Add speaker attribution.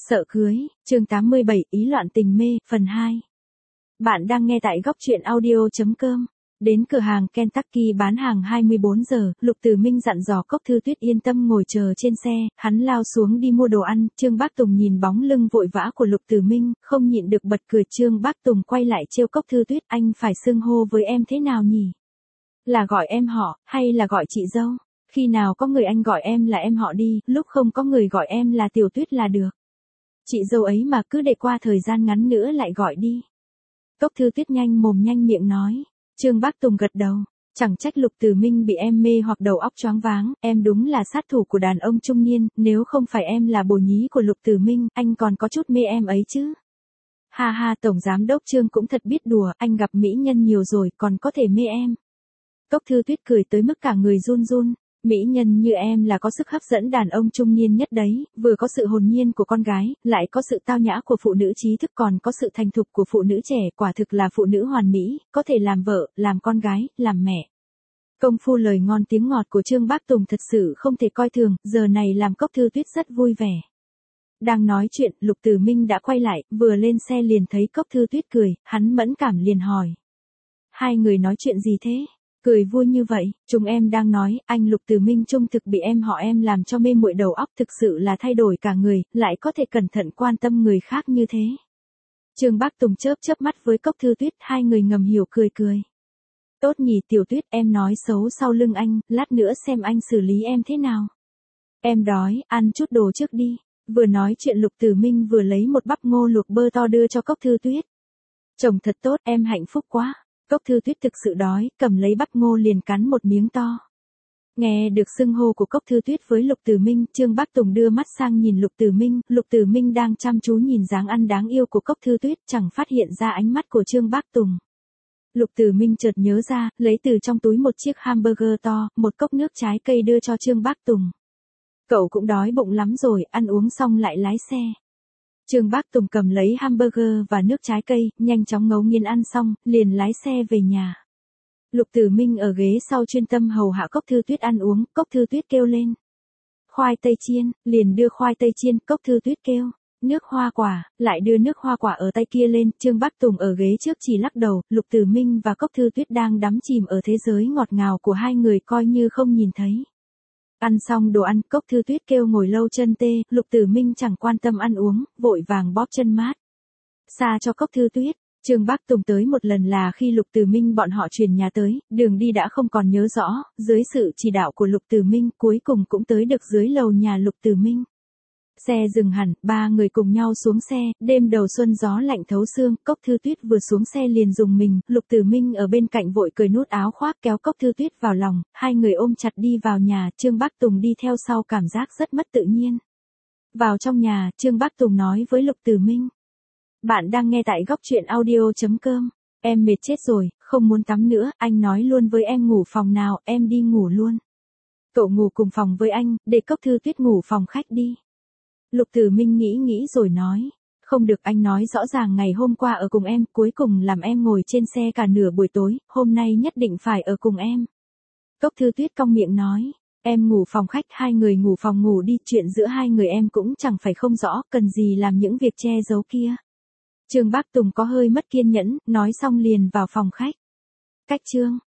Speaker 1: Sợ cưới, chương 87, ý loạn tình mê, phần 2. Bạn đang nghe tại góc truyện audio.com. Đến cửa hàng Kentucky bán hàng 24 giờ, Lục Tử Minh dặn dò Cốc Thư Tuyết yên tâm ngồi chờ trên xe, hắn lao xuống đi mua đồ ăn. Trương Bác Tùng nhìn bóng lưng vội vã của Lục Tử Minh, không nhịn được bật cười. Trương Bác Tùng quay lại trêu Cốc Thư Tuyết, anh phải xưng hô với em thế nào nhỉ? Là gọi em họ, hay là gọi chị dâu? Khi nào có người anh gọi em là em họ đi, lúc không có người gọi em là Tiểu Tuyết là được. Chị dâu ấy mà cứ để qua thời gian ngắn nữa lại gọi đi. Cốc Thư Tuyết nhanh mồm nhanh miệng nói. Trương Bác Tùng gật đầu. Chẳng trách Lục Tử Minh bị em mê hoặc đầu óc choáng váng, em đúng là sát thủ của đàn ông trung niên, nếu không phải em là bồ nhí của Lục Tử Minh, anh còn có chút mê em ấy chứ. Ha ha, Tổng Giám Đốc Trương cũng thật biết đùa, anh gặp mỹ nhân nhiều rồi, còn có thể mê em. Cốc Thư Tuyết cười tới mức cả người run run. Mỹ nhân như em là có sức hấp dẫn đàn ông trung niên nhất đấy, vừa có sự hồn nhiên của con gái, lại có sự tao nhã của phụ nữ trí thức, còn có sự thành thục của phụ nữ trẻ, quả thực là phụ nữ hoàn mỹ, có thể làm vợ, làm con gái, làm mẹ. Công phu lời ngon tiếng ngọt của Trương Bác Tùng thật sự không thể coi thường, giờ này làm Cốc Thư Tuyết rất vui vẻ. Đang nói chuyện, Lục Tử Minh đã quay lại, vừa lên xe liền thấy Cốc Thư Tuyết cười, hắn mẫn cảm liền hỏi. Hai người nói chuyện gì thế? Cười vui như vậy, chúng em đang nói, anh Lục Tử Minh trung thực bị em họ em làm cho mê muội đầu óc, thực sự là thay đổi cả người, lại có thể cẩn thận quan tâm người khác như thế. Trương Bác Tùng chớp chớp mắt với Cốc Thư Tuyết, hai người ngầm hiểu cười cười. Tốt nhỉ Tiểu Tuyết, em nói xấu sau lưng anh, lát nữa xem anh xử lý em thế nào. Em đói, ăn chút đồ trước đi. Vừa nói chuyện Lục Tử Minh vừa lấy một bắp ngô luộc bơ to đưa cho Cốc Thư Tuyết. Chồng thật tốt, em hạnh phúc quá. Cốc Thư Tuyết thực sự đói, cầm lấy bắp ngô liền cắn một miếng to. Nghe được xưng hô của Cốc Thư Tuyết với Lục Tử Minh, Trương Bác Tùng đưa mắt sang nhìn Lục Tử Minh đang chăm chú nhìn dáng ăn đáng yêu của Cốc Thư Tuyết, chẳng phát hiện ra ánh mắt của Trương Bác Tùng. Lục Tử Minh chợt nhớ ra, lấy từ trong túi một chiếc hamburger to, một cốc nước trái cây đưa cho Trương Bác Tùng. Cậu cũng đói bụng lắm rồi, ăn uống xong lại lái xe. Trương Bác Tùng cầm lấy hamburger và nước trái cây, nhanh chóng ngấu nghiến ăn xong, liền lái xe về nhà. Lục Tử Minh ở ghế sau chuyên tâm hầu hạ Cốc Thư Tuyết ăn uống, Cốc Thư Tuyết kêu lên. Khoai tây chiên, liền đưa khoai tây chiên, Cốc Thư Tuyết kêu. Nước hoa quả, lại đưa nước hoa quả ở tay kia lên, Trương Bác Tùng ở ghế trước chỉ lắc đầu, Lục Tử Minh và Cốc Thư Tuyết đang đắm chìm ở thế giới ngọt ngào của hai người coi như không nhìn thấy. Ăn xong đồ ăn, Cốc Thư Tuyết kêu ngồi lâu chân tê, Lục Tử Minh chẳng quan tâm ăn uống, vội vàng bóp chân mát. Xa cho Cốc Thư Tuyết, Trương Bác Tùng tới một lần là khi Lục Tử Minh bọn họ chuyển nhà tới, đường đi đã không còn nhớ rõ, dưới sự chỉ đạo của Lục Tử Minh cuối cùng cũng tới được dưới lầu nhà Lục Tử Minh. Xe dừng hẳn, ba người cùng nhau xuống xe, đêm đầu xuân gió lạnh thấu xương, Cốc Thư Tuyết vừa xuống xe liền rùng mình, Lục Tử Minh ở bên cạnh vội cởi nút áo khoác kéo Cốc Thư Tuyết vào lòng, hai người ôm chặt đi vào nhà, Trương Bác Tùng đi theo sau cảm giác rất mất tự nhiên. Vào trong nhà, Trương Bác Tùng nói với Lục Tử Minh. Bạn đang nghe tại góc truyện audio.com, em mệt chết rồi, không muốn tắm nữa, anh nói luôn với em ngủ phòng nào, em đi ngủ luôn. Cậu ngủ cùng phòng với anh, để Cốc Thư Tuyết ngủ phòng khách đi. Lục Tử Minh nghĩ rồi nói. Không được, anh nói rõ ràng ngày hôm qua ở cùng em, cuối cùng làm em ngồi trên xe cả nửa buổi tối, hôm nay nhất định phải ở cùng em. Cốc Thư Tuyết cong miệng nói. Em ngủ phòng khách, hai người ngủ phòng ngủ đi, chuyện giữa hai người em cũng chẳng phải không rõ, cần gì làm những việc che giấu kia. Trương Bác Tùng có hơi mất kiên nhẫn, nói xong liền vào phòng khách. Cách chương